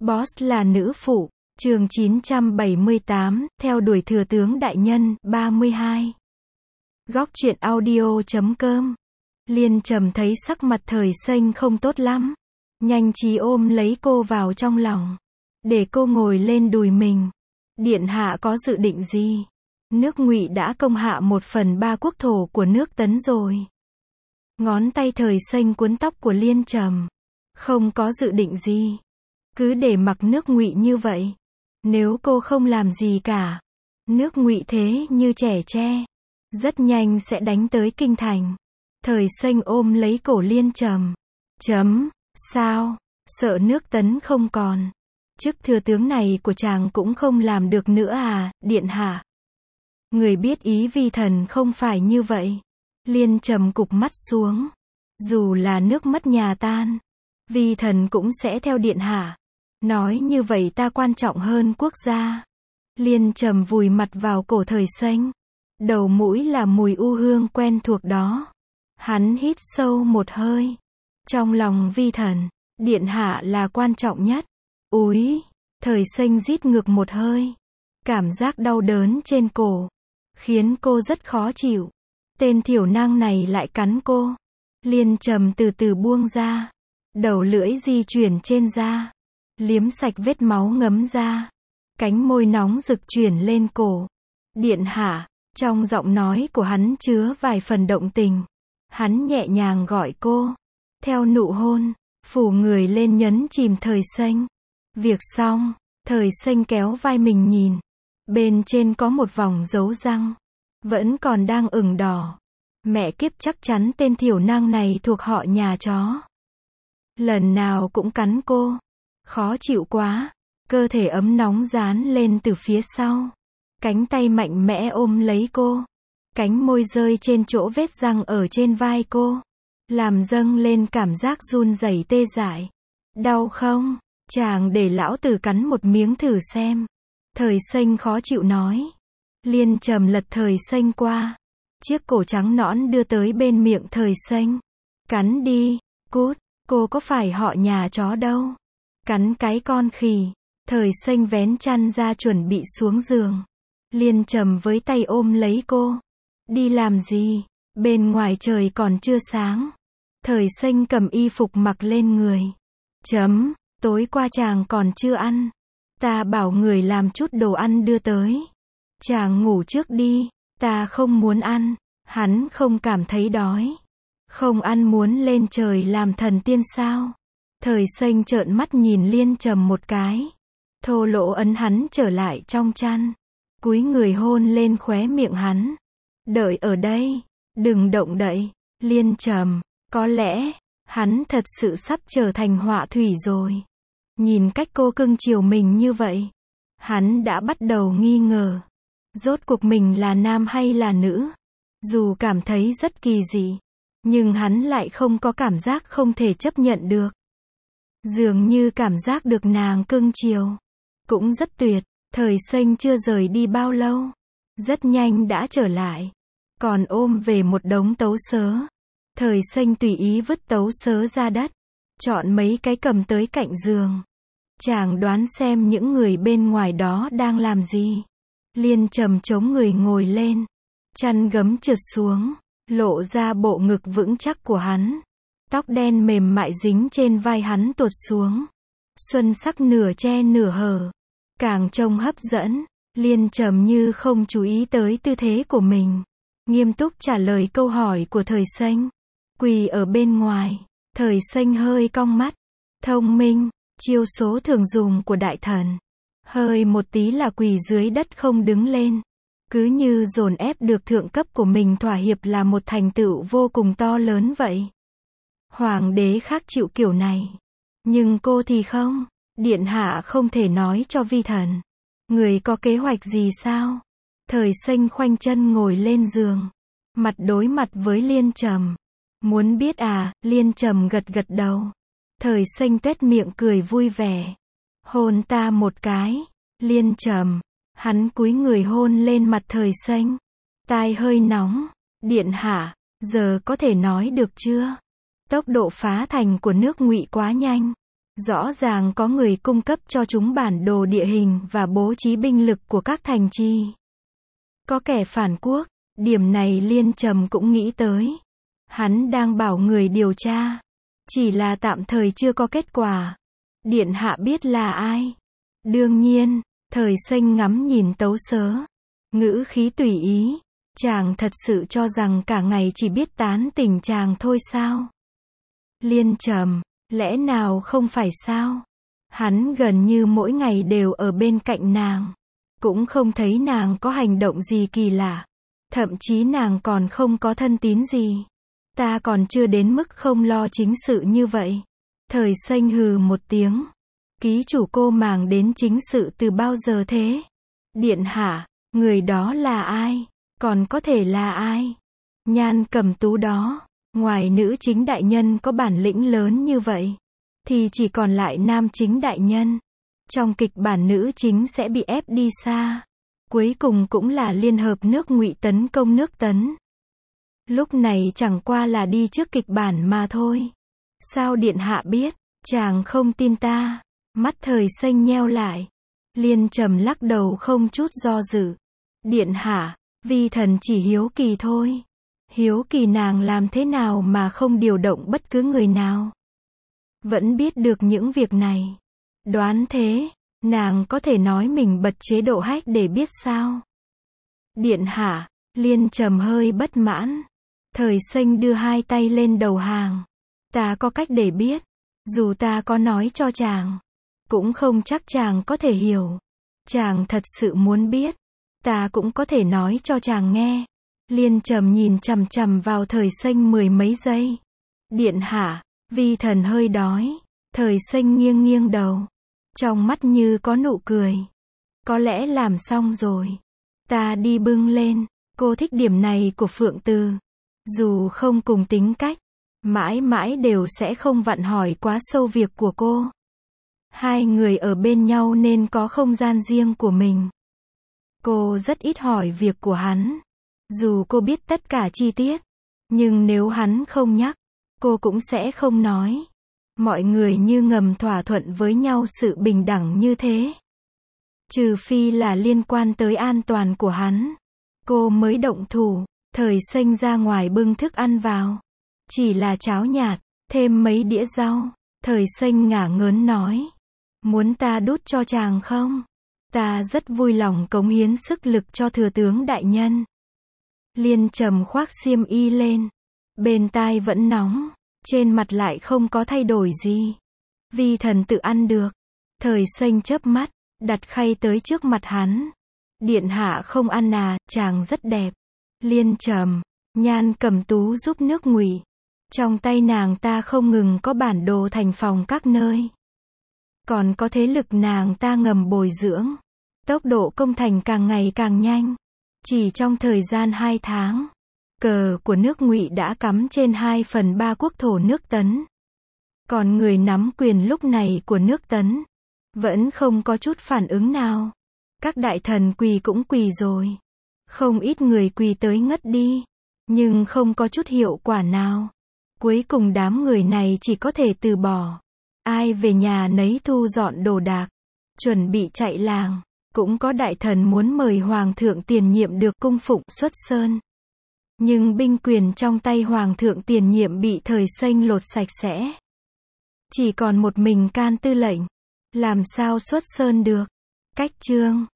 Boss là nữ phụ. Chương 978, theo đuổi thừa tướng đại nhân, 32. Góc truyện audio.com. Liên Trầm thấy sắc mặt Thời Xanh không tốt lắm, nhanh trí ôm lấy cô vào trong lòng, để cô ngồi lên đùi mình. Điện hạ có dự định gì? Nước Ngụy đã công hạ 1/3 quốc thổ của nước Tấn rồi. Ngón tay Thời Xanh cuốn tóc của Liên Trầm. Không có dự định gì, cứ để mặc nước Ngụy như vậy. Nếu cô không làm gì cả, nước Ngụy thế như trẻ tre, rất nhanh sẽ đánh tới kinh thành. Thời Xanh ôm lấy cổ Liên Trầm. Sao? Sợ nước Tấn không còn? Chức thừa tướng này của chàng cũng không làm được nữa à, điện hạ? Người biết ý vi thần không phải như vậy. Liên Trầm cụp mắt xuống. Dù là nước mất nhà tan, vi thần cũng sẽ theo điện hạ. Nói như vậy ta quan trọng hơn quốc gia. Liên Trầm vùi mặt vào cổ Thời Xanh. Đầu mũi là mùi u hương quen thuộc đó. Hắn hít sâu một hơi. Trong lòng vi thần, điện hạ là quan trọng nhất. Úi, Thời Xanh rít ngược một hơi. Cảm giác đau đớn trên cổ khiến cô rất khó chịu. Tên thiểu năng này lại cắn cô. Liên Trầm từ từ buông ra. Đầu lưỡi di chuyển trên da, liếm sạch vết máu ngấm ra. Cánh môi nóng rực chuyển lên cổ. Điện hạ, trong giọng nói của hắn chứa vài phần động tình. Hắn nhẹ nhàng gọi cô. Theo nụ hôn, phủ người lên nhấn chìm Thời Xanh. Việc xong, Thời Xanh kéo vai mình nhìn. Bên trên có một vòng dấu răng, vẫn còn đang ửng đỏ. Mẹ kiếp, chắc chắn tên thiểu năng này thuộc họ nhà chó. Lần nào cũng cắn cô. Khó chịu quá. Cơ thể ấm nóng dán lên từ phía sau. Cánh tay mạnh mẽ ôm lấy cô. Cánh môi rơi trên chỗ vết răng ở trên vai cô, làm dâng lên cảm giác run rẩy tê dại. Đau không? Chàng để lão tử cắn một miếng thử xem. Thời Xanh khó chịu nói. Liên Trầm lật Thời Xanh qua. Chiếc cổ trắng nõn đưa tới bên miệng Thời Xanh. Cắn đi, cút, cô có phải họ nhà chó đâu. Cắn cái con khỉ. Thời Xanh vén chăn ra chuẩn bị xuống giường. Liên Trầm với tay ôm lấy cô. Đi làm gì? Bên ngoài trời còn chưa sáng. Thời Xanh cầm y phục mặc lên người. Tối qua chàng còn chưa ăn. Ta bảo người làm chút đồ ăn đưa tới. Chàng ngủ trước đi. Ta không muốn ăn. Hắn không cảm thấy đói. Không ăn muốn lên trời làm thần tiên sao? Thời Xanh trợn mắt nhìn Liên Trầm một cái. Thô lỗ ấn hắn trở lại trong chăn. Cúi người hôn lên khóe miệng hắn. Đợi ở đây. Đừng động đậy. Liên Trầm, có lẽ hắn thật sự sắp trở thành họa thủy rồi. Nhìn cách cô cưng chiều mình như vậy, hắn đã bắt đầu nghi ngờ. Rốt cuộc mình là nam hay là nữ? Dù cảm thấy rất kỳ dị, nhưng hắn lại không có cảm giác không thể chấp nhận được. Dường như cảm giác được nàng cưng chiều cũng rất tuyệt. Thời Xanh chưa rời đi bao lâu, rất nhanh đã trở lại, còn ôm về một đống tấu sớ. Thời Xanh tùy ý vứt tấu sớ ra đất, chọn mấy cái cầm tới cạnh giường. Chàng đoán xem những người bên ngoài đó đang làm gì. Liên Trầm chống người ngồi lên, chăn gấm trượt xuống, lộ ra bộ ngực vững chắc của hắn. Tóc đen mềm mại dính trên vai hắn tuột xuống. Xuân sắc nửa che nửa hở, càng trông hấp dẫn. Liên Trầm như không chú ý tới tư thế của mình, nghiêm túc trả lời câu hỏi của Thời Xanh. Quỳ ở bên ngoài. Thời Xanh hơi cong mắt. Thông minh, chiêu số thường dùng của đại thần. Hơi một tí là quỳ dưới đất không đứng lên. Cứ như dồn ép được thượng cấp của mình thỏa hiệp là một thành tựu vô cùng to lớn vậy. Hoàng đế khác chịu kiểu này, nhưng cô thì không. Điện hạ không thể nói cho vi thần. Người có kế hoạch gì sao? Thời Xanh khoanh chân ngồi lên giường, mặt đối mặt với Liên Trầm. Muốn biết à? Liên Trầm gật gật đầu. Thời Xanh tuét miệng cười vui vẻ. Hôn ta một cái. Liên Trầm. Hắn cúi người hôn lên mặt Thời Xanh. Tai hơi nóng. Điện hạ, giờ có thể nói được chưa? Tốc độ phá thành của nước Ngụy quá nhanh. Rõ ràng có người cung cấp cho chúng bản đồ địa hình và bố trí binh lực của các thành trì. Có kẻ phản quốc, điểm này Liên Trầm cũng nghĩ tới. Hắn đang bảo người điều tra. Chỉ là tạm thời chưa có kết quả. Điện hạ biết là ai? Đương nhiên, Thời Xanh ngắm nhìn Tấu Sớ. Ngữ khí tùy ý. Chàng thật sự cho rằng cả ngày chỉ biết tán tỉnh chàng thôi sao? Liên Trầm, lẽ nào không phải sao? Hắn gần như mỗi ngày đều ở bên cạnh nàng. Cũng không thấy nàng có hành động gì kỳ lạ. Thậm chí nàng còn không có thân tín gì. Ta còn chưa đến mức không lo chính sự như vậy. Thời Xanh hừ một tiếng. Ký chủ cô màng đến chính sự từ bao giờ thế? Điện hạ, người đó là ai? Còn có thể là ai? Nhan Cầm Tú đó. Ngoài nữ chính đại nhân có bản lĩnh lớn như vậy, thì chỉ còn lại nam chính đại nhân. Trong kịch bản nữ chính sẽ bị ép đi xa. Cuối cùng cũng là Liên Hợp nước Ngụy tấn công nước Tấn. Lúc này chẳng qua là đi trước kịch bản mà thôi. Sao điện hạ biết? Chàng không tin ta. Mắt Thời Xanh nheo lại. Liên Trầm lắc đầu không chút do dự. Điện hạ, vi thần chỉ hiếu kỳ thôi. Hiếu kỳ nàng làm thế nào mà không điều động bất cứ người nào. Vẫn biết được những việc này. Đoán thế, nàng có thể nói mình bật chế độ hack để biết sao? Điện hạ, Liên Trầm hơi bất mãn. Thời Xanh đưa hai tay lên đầu hàng. Ta có cách để biết. Dù ta có nói cho chàng, cũng không chắc chàng có thể hiểu. Chàng thật sự muốn biết, ta cũng có thể nói cho chàng nghe. Liên Trầm nhìn chằm chằm vào Thời Xanh mười mấy giây. Điện hạ, vi thần hơi đói. Thời Xanh nghiêng nghiêng đầu. Trong mắt như có nụ cười. Có lẽ làm xong rồi. Ta đi bưng lên. Cô thích điểm này của Phượng Từ. Dù không cùng tính cách, mãi mãi đều sẽ không vặn hỏi quá sâu việc của cô. Hai người ở bên nhau nên có không gian riêng của mình. Cô rất ít hỏi việc của hắn. Dù cô biết tất cả chi tiết, nhưng nếu hắn không nhắc, cô cũng sẽ không nói. Mọi người như ngầm thỏa thuận với nhau sự bình đẳng như thế. Trừ phi là liên quan tới an toàn của hắn, cô mới động thủ. Thời Xanh ra ngoài bưng thức ăn vào. Chỉ là cháo nhạt, thêm mấy đĩa rau. Thời Xanh ngả ngớn nói. Muốn ta đút cho chàng không? Ta rất vui lòng cống hiến sức lực cho thừa tướng đại nhân. Liên Trầm khoác xiêm y lên. Bên tai vẫn nóng. Trên mặt lại không có thay đổi gì. Vi thần tự ăn được. Thời Xanh chớp mắt, đặt khay tới trước mặt hắn. Điện hạ không ăn à, chàng rất đẹp. Liên Trầm, Nhan Cầm Tú giúp nước Ngụy. Trong tay nàng ta không ngừng có bản đồ thành phòng các nơi. Còn có thế lực nàng ta ngầm bồi dưỡng. Tốc độ công thành càng ngày càng nhanh. Chỉ trong thời gian 2 tháng, cờ của nước Ngụy đã cắm trên 2/3 quốc thổ nước Tấn. Còn người nắm quyền lúc này của nước Tấn vẫn không có chút phản ứng nào. Các đại thần quỳ cũng quỳ rồi. Không ít người quỳ tới ngất đi, nhưng không có chút hiệu quả nào. Cuối cùng đám người này chỉ có thể từ bỏ. Ai về nhà nấy thu dọn đồ đạc, chuẩn bị chạy làng. Cũng có đại thần muốn mời hoàng thượng tiền nhiệm được cung phụng xuất sơn. Nhưng binh quyền trong tay hoàng thượng tiền nhiệm bị Thời Xanh lột sạch sẽ. Chỉ còn một mình Can Tư lệnh. Làm sao xuất sơn được? Cách chương